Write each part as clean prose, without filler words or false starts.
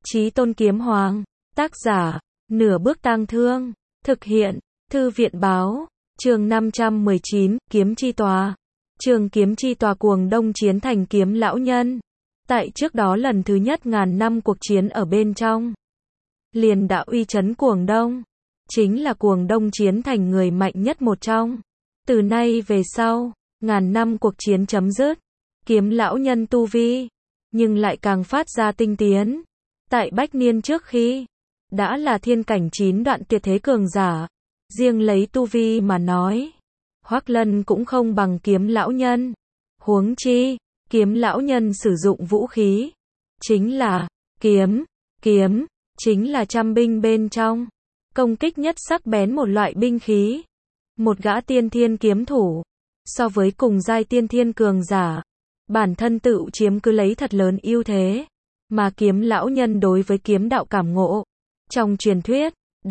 Chí Tôn Kiếm Hoàng. Tác giả, Nửa Bước Tang Thương. Thực hiện, Thư viện báo. Chương 519, Kiếm Chi Tòa. Trường Kiếm Chi Tòa cuồng đông chiến thành kiếm lão nhân. Tại trước đó lần thứ nhất ngàn năm cuộc chiến ở bên trong, liền đã uy chấn cuồng đông. Chính là cuồng đông chiến thành người mạnh nhất một trong. Từ nay về sau, ngàn năm cuộc chiến chấm dứt. Kiếm lão nhân tu vi, nhưng lại càng phát ra tinh tiến. Tại bách niên trước khi, đã là thiên cảnh 9 đoạn tuyệt thế cường giả. Riêng lấy tu vi mà nói, Hoắc Lân cũng không bằng kiếm lão nhân. Huống chi, kiếm lão nhân sử dụng vũ khí, chính là kiếm, chính là trăm binh bên trong, công kích nhất sắc bén một loại binh khí. Một gã tiên thiên kiếm thủ, so với cùng giai tiên thiên cường giả, bản thân tự chiếm cứ lấy thật lớn ưu thế. Mà kiếm lão nhân đối với kiếm đạo cảm ngộ, trong truyền thuyết,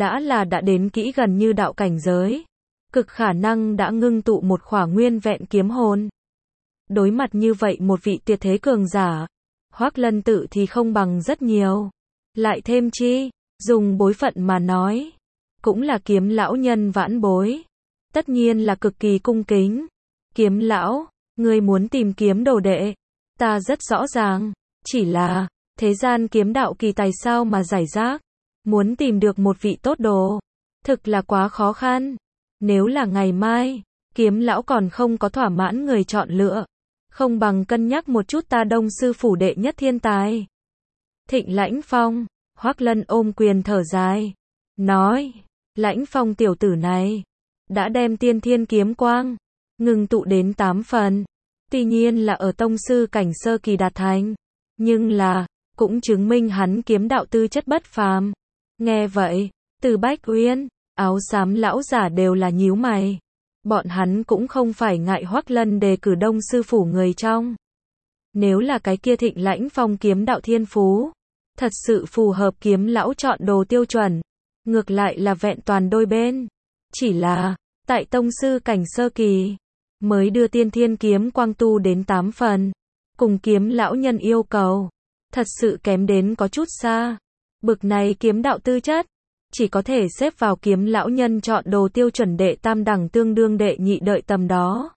đã đến kỹ gần như đạo cảnh giới. Cực khả năng đã ngưng tụ một khỏa nguyên vẹn kiếm hồn. Đối mặt như vậy một vị tuyệt thế cường giả, Hoắc Lân tự thì không bằng rất nhiều. Lại thêm chi, dùng bối phận mà nói, cũng là kiếm lão nhân vãn bối. Tất nhiên là cực kỳ cung kính. Kiếm lão, ngươi muốn tìm kiếm đồ đệ, ta rất rõ ràng. Chỉ là, thế gian kiếm đạo kỳ tài sao mà giải rác. Muốn tìm được một vị tốt đồ, thực là quá khó khăn. Nếu là ngày mai, kiếm lão còn không có thỏa mãn người chọn lựa, không bằng cân nhắc một chút ta Đông sư phủ đệ nhất thiên tài. Thịnh Lãnh Phong. Hoắc Lân ôm quyền thở dài, nói, Lãnh Phong tiểu tử này, đã đem tiên thiên kiếm quang, ngừng tụ đến 8 phần. Tuy nhiên là ở tông sư cảnh sơ kỳ đạt thành, nhưng là, cũng chứng minh hắn kiếm đạo tư chất bất phàm. Nghe vậy, Từ Bách Uyên, áo xám lão giả đều là nhíu mày. Bọn hắn cũng không phải ngại Hoắc Lân đề cử Đông sư phủ người trong. Nếu là cái kia Thịnh Lãnh Phong kiếm đạo thiên phú, thật sự phù hợp kiếm lão chọn đồ tiêu chuẩn, ngược lại là vẹn toàn đôi bên. Chỉ là, tại tông sư cảnh sơ kỳ, mới đưa tiên thiên kiếm quang tu đến 8 phần, cùng kiếm lão nhân yêu cầu, thật sự kém đến có chút xa. Bực này kiếm đạo tư chất, chỉ có thể xếp vào kiếm lão nhân chọn đồ tiêu chuẩn đệ tam đẳng tương đương đệ nhị đợi tầm đó.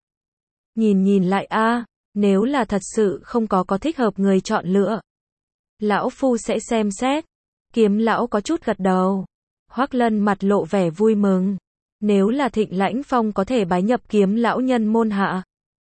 Nhìn lại a, nếu là thật sự không có thích hợp người chọn lựa, lão phu sẽ xem xét. Kiếm lão có chút gật đầu. Hoắc Lân mặt lộ vẻ vui mừng. Nếu là Thịnh Lãnh Phong có thể bái nhập kiếm lão nhân môn hạ,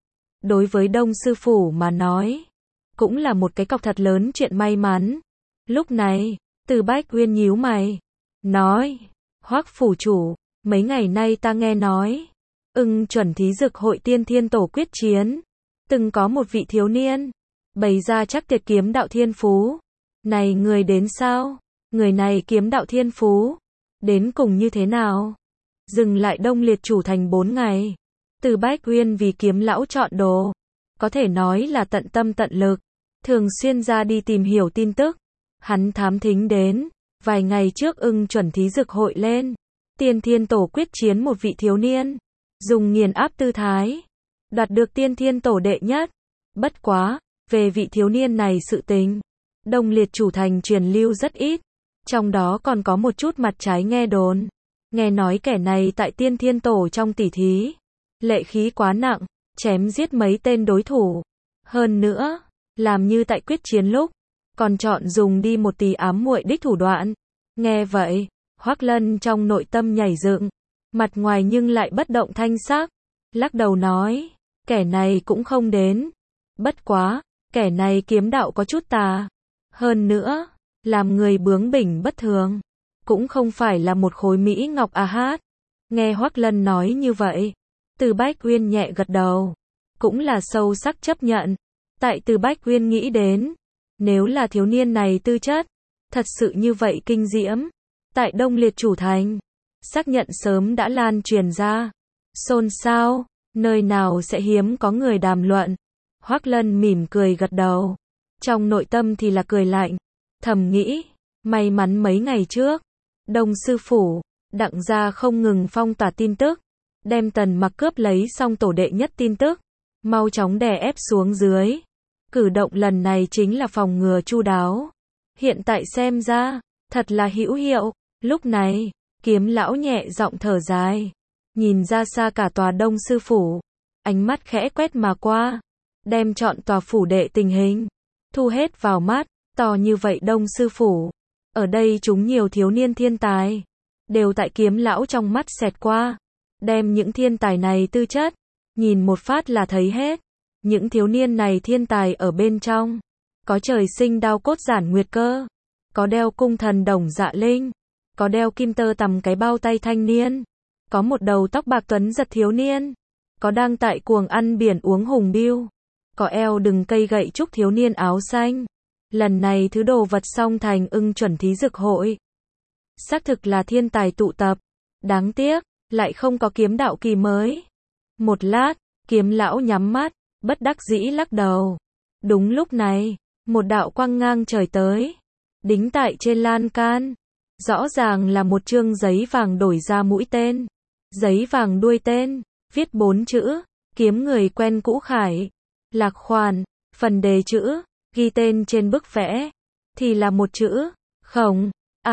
đối với Đông sư phủ mà nói, cũng là một cái cọc thật lớn chuyện may mắn. Lúc này, Từ Bách Uyên nhíu mày, nói, Hoắc phủ chủ, mấy ngày nay ta nghe nói, chuẩn thí dực hội tiên thiên tổ quyết chiến, từng có một vị thiếu niên, bày ra chắc tuyệt kiếm đạo thiên phú. Này người đến sao? Người này kiếm đạo thiên phú, đến cùng như thế nào? Dừng lại Đông Liệt chủ thành 4 ngày. Từ Bách Uyên vì kiếm lão chọn đồ, có thể nói là tận tâm tận lực, thường xuyên ra đi tìm hiểu tin tức. Hắn thám thính đến, vài ngày trước chuẩn thí dực hội lên, tiên thiên tổ quyết chiến một vị thiếu niên, dùng nghiền áp tư thái, đoạt được tiên thiên tổ đệ nhất. Bất quá, về vị thiếu niên này sự tình, Đông Liệt chủ thành truyền lưu rất ít, trong đó còn có một chút mặt trái nghe đồn. Nghe nói kẻ này tại tiên thiên tổ trong tỷ thí, lệ khí quá nặng, chém giết mấy tên đối thủ. Hơn nữa, làm như tại quyết chiến lúc, còn chọn dùng đi một tí ám muội đích thủ đoạn. Nghe vậy, Hoắc Lân trong nội tâm nhảy dựng, mặt ngoài nhưng lại bất động thanh sắc, lắc đầu nói, kẻ này cũng không đến. Bất quá, kẻ này kiếm đạo có chút tà. Hơn nữa, làm người bướng bỉnh bất thường, cũng không phải là một khối mỹ ngọc a hát. Nghe Hoắc Lân nói như vậy, Từ Bách Uyên nhẹ gật đầu, cũng là sâu sắc chấp nhận. Tại Từ Bách Uyên nghĩ đến, nếu là thiếu niên này tư chất, thật sự như vậy kinh diễm, tại Đông Liệt chủ thành, xác nhận sớm đã lan truyền ra, xôn xao, nơi nào sẽ hiếm có người đàm luận. Hoắc Lân mỉm cười gật đầu, trong nội tâm thì là cười lạnh, thầm nghĩ, may mắn mấy ngày trước, Đông sư phủ, Đặng gia không ngừng phong tỏa tin tức, đem Tần Mặc cướp lấy xong tổ đệ nhất tin tức, mau chóng đè ép xuống dưới. Cử động lần này chính là phòng ngừa chu đáo. hiện tại xem ra, thật là hữu hiệu. Lúc này, Kiếm lão nhẹ giọng thở dài, nhìn ra xa cả tòa Đông sư phủ, ánh mắt khẽ quét mà qua, đem trọn tòa phủ đệ tình hình thu hết vào mắt. To như vậy Đông sư phủ, ở đây chúng nhiều thiếu niên thiên tài, đều tại Kiếm lão trong mắt xẹt qua, đem những thiên tài này tư chất, nhìn một phát là thấy hết. Những thiếu niên này thiên tài ở bên trong, có trời sinh đao cốt giản nguyệt cơ, có đeo cung thần đồng dạ linh, có đeo kim tơ tằm cái bao tay thanh niên, có một đầu tóc bạc tuấn giật thiếu niên, có đang tại cuồng ăn biển uống hùng bưu, có eo đừng cây gậy trúc thiếu niên áo xanh. Lần này thứ đồ vật song thành ưng chuẩn thí dực hội, xác thực là thiên tài tụ tập, đáng tiếc, lại không có kiếm đạo kỳ mới. Một lát, Kiếm lão nhắm mắt, bất đắc dĩ lắc đầu. Đúng lúc này, một đạo quang ngang trời tới, đính tại trên lan can. Rõ ràng là một chương giấy vàng đổi ra mũi tên, giấy vàng đuôi tên, viết 4 chữ, kiếm người quen cũ khải. Lạc khoản, phần đề chữ, ghi tên trên bức vẽ, thì là một chữ, Khổng,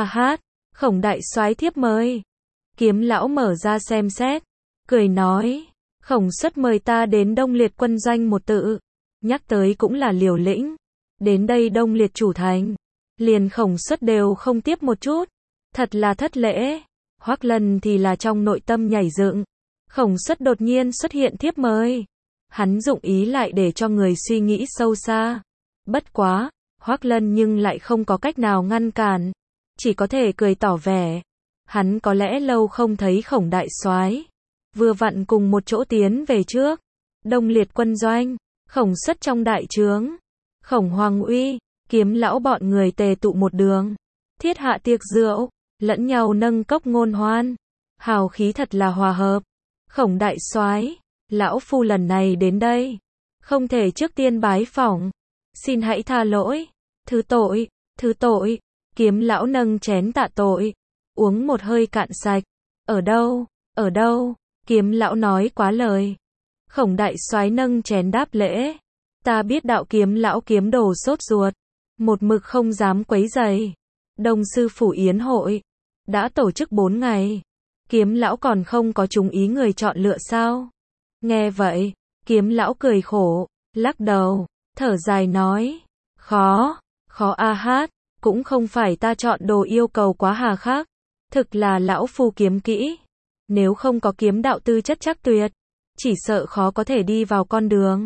Khổng đại soái thiếp mời. Kiếm lão mở ra xem xét, cười nói, Khổng xuất mời ta đến Đông Liệt quân doanh một tự, nhắc tới cũng là liều lĩnh, đến đây Đông Liệt chủ thành, liền Khổng xuất đều không tiếp một chút, thật là thất lễ. Hoắc Lân thì là trong nội tâm nhảy dựng, Khổng xuất đột nhiên xuất hiện thiếp mời, hắn dụng ý lại để cho người suy nghĩ sâu xa. Bất quá, Hoắc Lân nhưng lại không có cách nào ngăn cản, chỉ có thể cười tỏ vẻ. Hắn có lẽ lâu không thấy Khổng đại soái, vừa vặn cùng một chỗ tiến về trước Đông Liệt quân doanh. Khổng xuất trong đại trướng, Khổng Hoàng Uy, Kiếm lão bọn người tề tụ một đường, thiết hạ tiệc rượu, lẫn nhau nâng cốc ngôn hoan, hào khí thật là hòa hợp. Khổng đại soái, lão phu lần này đến đây, không thể trước tiên bái phỏng, xin hãy tha lỗi, thứ tội. Kiếm lão nâng chén tạ tội, uống một hơi cạn sạch. Ở đâu, Kiếm lão nói quá lời. Khổng đại soái nâng chén đáp lễ, ta biết đạo Kiếm lão kiếm đồ sốt ruột, một mực không dám quấy rầy. Đông sư phủ yến hội, đã tổ chức 4 ngày, Kiếm lão còn không có trúng ý người chọn lựa sao? Nghe vậy, Kiếm lão cười khổ, lắc đầu, thở dài nói, khó cũng không phải ta chọn đồ yêu cầu quá hà khắc, thực là lão phu kiếm kỹ, nếu không có kiếm đạo tư chất chắc tuyệt, chỉ sợ khó có thể đi vào con đường.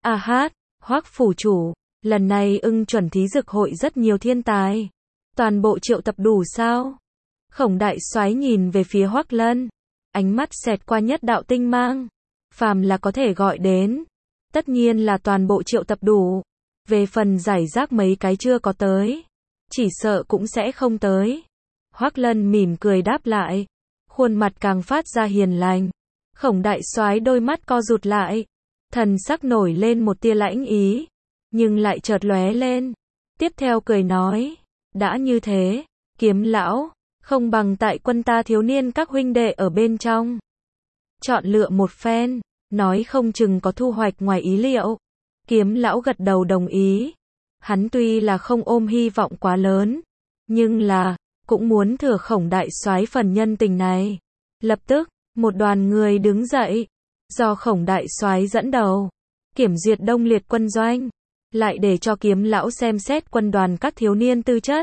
Hoắc phủ chủ, lần này ưng chuẩn thí dực hội rất nhiều thiên tài, toàn bộ triệu tập đủ sao? Khổng đại soái nhìn về phía Hoắc Lân, ánh mắt xẹt qua nhất đạo tinh mang, phàm là có thể gọi đến, tất nhiên là toàn bộ triệu tập đủ. Về phần giải rác mấy cái chưa có tới, chỉ sợ cũng sẽ không tới. Hoắc Lân mỉm cười đáp lại, khuôn mặt càng phát ra hiền lành. Khổng đại soái đôi mắt co rụt lại, thần sắc nổi lên một tia lãnh ý, nhưng lại chợt lóe lên. Tiếp theo cười nói, đã như thế, Kiếm lão, không bằng tại quân ta thiếu niên các huynh đệ ở bên trong, chọn lựa một phen, nói không chừng có thu hoạch ngoài ý liệu. Kiếm lão gật đầu đồng ý. Hắn tuy là không ôm hy vọng quá lớn, nhưng là, cũng muốn thừa Khổng đại soái phần nhân tình này. Lập tức, một đoàn người đứng dậy, do Khổng đại soái dẫn đầu, kiểm duyệt Đông Liệt quân doanh, lại để cho Kiếm lão xem xét quân đoàn các thiếu niên tư chất.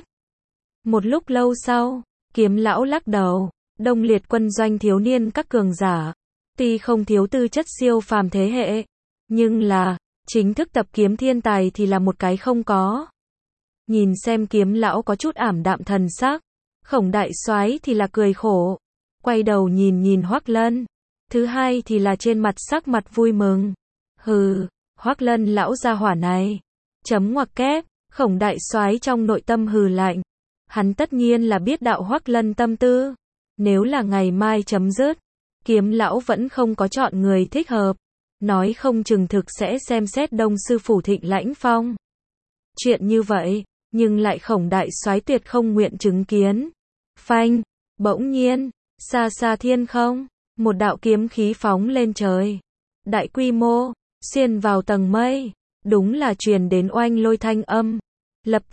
Một lúc lâu sau, Kiếm lão lắc đầu, Đông Liệt quân doanh thiếu niên các cường giả, tuy không thiếu tư chất siêu phàm thế hệ, nhưng là, chính thức tập kiếm thiên tài thì là một cái không có. Nhìn xem Kiếm lão có chút ảm đạm thần sắc, Khổng đại soái thì là cười khổ, quay đầu nhìn Hoắc Lân. Thứ hai thì là trên mặt sắc mặt vui mừng. Hừ, Hoắc Lân lão gia hỏa này, chấm ngoặc kép. Khổng đại soái trong nội tâm hừ lạnh. Hắn tất nhiên là biết đạo Hoắc Lân tâm tư. Nếu là ngày mai chấm dứt, Kiếm lão vẫn không có chọn người thích hợp, nói không chừng thực sẽ xem xét Đông sư phủ Thịnh Lãnh Phong. Chuyện như vậy, nhưng lại Khổng đại soái tuyệt không nguyện chứng kiến. Phanh, bỗng nhiên, xa xa thiên không, một đạo kiếm khí phóng lên trời, đại quy mô, xuyên vào tầng mây, đúng là truyền đến oanh lôi thanh âm. Lập tức,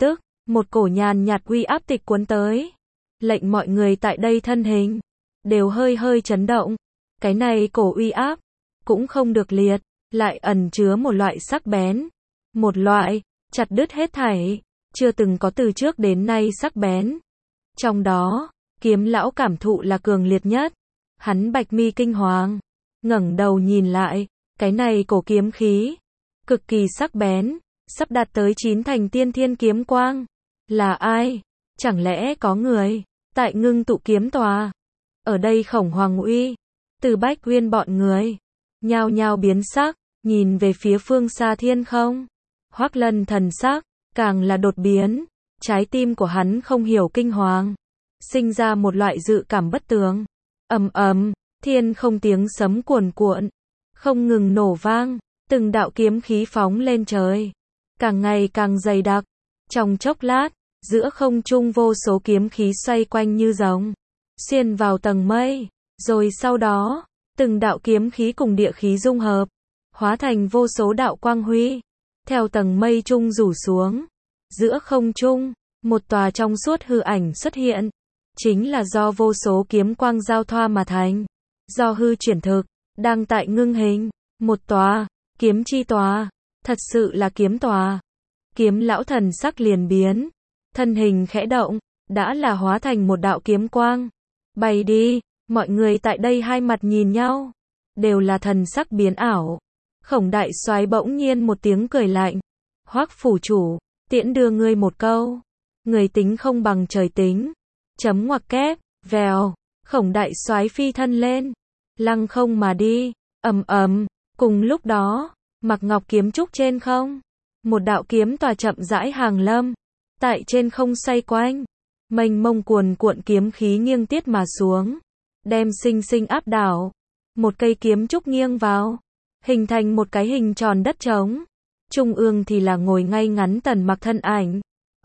Một cổ nhàn nhạt uy áp tịch cuốn tới, lệnh mọi người tại đây thân hình đều hơi hơi chấn động. Cái này cổ uy áp cũng không được liệt, lại ẩn chứa một loại sắc bén, một loại chặt đứt hết thảy, chưa từng có từ trước đến nay sắc bén. Trong đó, Kiếm lão cảm thụ là cường liệt nhất. Hắn bạch mi kinh hoàng, ngẩng đầu nhìn lại, cái này cổ kiếm khí cực kỳ sắc bén, sắp đạt tới 9 thành tiên thiên kiếm quang. Là ai? Chẳng lẽ có người tại Ngưng Tụ Kiếm Tòa? Ở đây Khổng Hoàng Uy, Từ Bách Uyên bọn người nhao nhao biến sắc, nhìn về phía phương xa thiên không. Hoắc Lân thần sắc càng là đột biến, trái tim của hắn không hiểu kinh hoàng, sinh ra một loại dự cảm bất tường. Ầm ầm, thiên không tiếng sấm cuồn cuộn, không ngừng nổ vang, từng đạo kiếm khí phóng lên trời, càng ngày càng dày đặc. Trong chốc lát, giữa không trung vô số kiếm khí xoay quanh như rồng, xuyên vào tầng mây, rồi sau đó, từng đạo kiếm khí cùng địa khí dung hợp, hóa thành vô số đạo quang huy, theo tầng mây trung rủ xuống. Giữa không trung, một tòa trong suốt hư ảnh xuất hiện, chính là do vô số kiếm quang giao thoa mà thành, do hư chuyển thực, đang tại ngưng hình, một tòa kiếm chi tòa, thật sự là kiếm tòa. Kiếm lão thần sắc liền biến, thân hình khẽ động, đã là hóa thành một đạo kiếm quang, bay đi. Mọi người tại đây hai mặt nhìn nhau, đều là thần sắc biến ảo. Khổng đại soái bỗng nhiên một tiếng cười lạnh, Hoắc phủ chủ, tiễn đưa ngươi một câu, người tính không bằng trời tính. Chấm ngoặc kép, vèo, Khổng đại soái phi thân lên, lăng không mà đi. Ầm ầm, cùng lúc đó, Mặc Ngọc kiếm trúc trên không, một đạo kiếm tòa chậm rãi hàng lâm, tại trên không xoay quanh, mênh mông cuồn cuộn kiếm khí nghiêng tiết mà xuống, đem sinh sinh áp đảo. Một cây kiếm trúc nghiêng vào, hình thành một cái hình tròn đất trống. Trung ương thì là ngồi ngay ngắn Tần Mặc thân ảnh.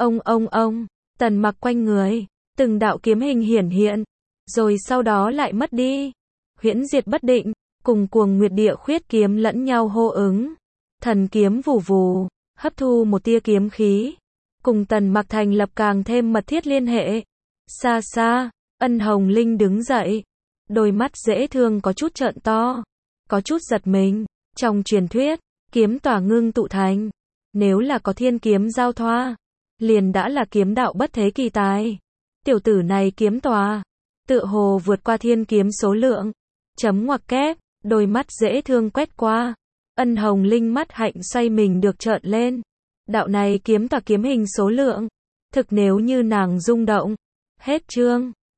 Ông, Tần Mặc quanh người, từng đạo kiếm hình hiển hiện, rồi sau đó lại mất đi. Huyễn diệt bất định, cùng Cuồng Nguyệt Địa Khuyết kiếm lẫn nhau hô ứng. Thần kiếm vù vù, hấp thu một tia kiếm khí, cùng Tần Mặc thành lập càng thêm mật thiết liên hệ. Xa xa, Ân Hồng Linh đứng dậy, đôi mắt dễ thương có chút trợn to, có chút giật mình. Trong truyền thuyết, kiếm tòa ngưng tụ thành, nếu là có thiên kiếm giao thoa, liền đã là kiếm đạo bất thế kỳ tài. Tiểu tử này kiếm tòa, tựa hồ vượt qua thiên kiếm số lượng. Chấm ngoặc kép, đôi mắt dễ thương quét qua. Ân Hồng Linh mắt hạnh xoay mình được trợn lên. Đạo này kiếm tòa kiếm hình số lượng, thực nếu như nàng rung động. Hết chương.